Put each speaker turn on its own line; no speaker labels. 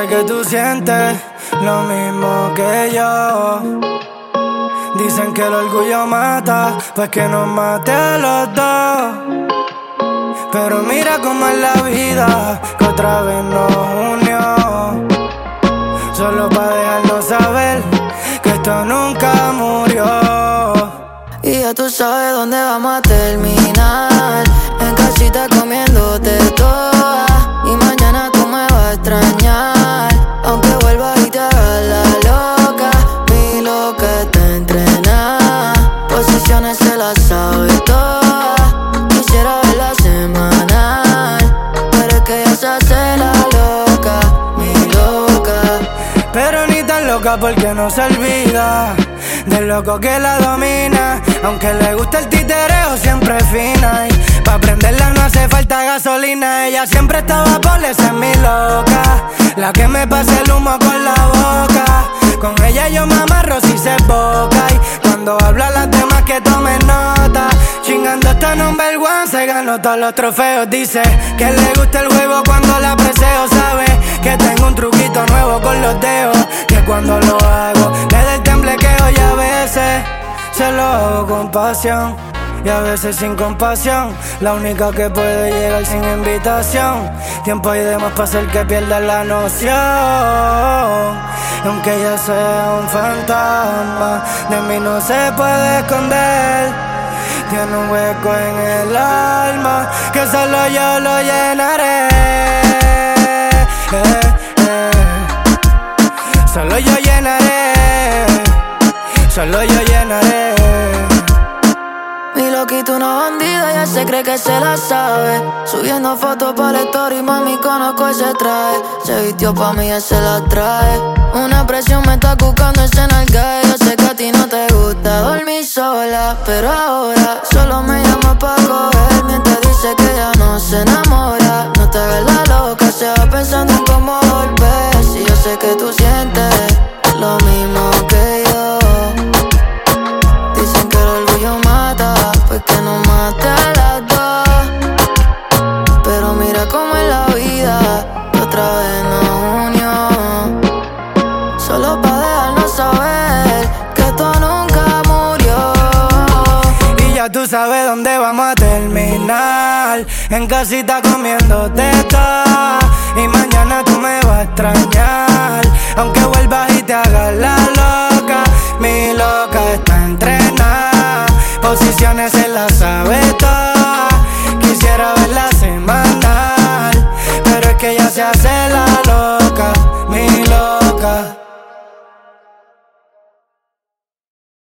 sé que tú sientes lo mismo que yo. Dicen que el orgullo mata, pues que nos mate a los dos. Pero mira cómo es la vida, que otra vez nos unió. Solo para dejarnos saber que esto nunca murió.
Y ya tú sabes dónde vamos a terminar, en casita comiéndote toda. Y mañana tú me vas a extrañar, aunque vuelvas y te hagas la loca. Mi loca está entrenada, posiciones se las sabe todas. Quisiera verla semanal, pero es que ella se hace la loca, mi loca.
Pero ni tan loca porque no se olvida del loco que la domina. Aunque le gusta el titereo, siempre fina. Y pa' prenderla no hace falta gasolina. Ella siempre estaba por esa, es mi loca, la que me pasa el humo con la boca. Con ella yo me amarro si se boca. Y cuando habla las demás que tomen nota. Chingando hasta number one, se ganó todos los trofeos. Dice que le gusta el juego cuando la preseo. Sabe que tengo un truquito nuevo con los dedos, que cuando lo hago le da el temblequeo. Y a veces se lo hago con pasión y a veces sin compasión. La única que puede llegar sin invitación. Tiempo hay de más para hacer que pierda la noción. Y aunque ella sea un fantasma, de mí no se puede esconder. Tiene un hueco en el alma que solo yo lo llenaré. Solo yo llenaré, solo yo llenaré.
Mi loquito una bandida, ya se cree que se la sabe. Subiendo fotos para la story, mami, conozco ese traje. Se vistió pa' mí, ya se la trae. Una presión me está cucando ese nalga. Yo sé que a ti no te gusta dormir sola, pero ahora solo me llama pa' coger. Mientras dice que ya no se enamora. No te hagas la loca, se va pensando en cómo volver. Si yo sé que tú sientes lo mismo que yo. Dicen que el orgullo mata, pues que nos mate a las dos. Pero mira cómo es la vida, que otra vez nos unió. Solo pa' dejarnos saber que esto nunca murió.
Y ya tú sabes dónde vamos a terminar, en casita comiéndote toda. Y mañana tú me vas a extrañar, aunque vuelvas y te hagas la loca. Mi loca está entrenada, posiciones se las sabe.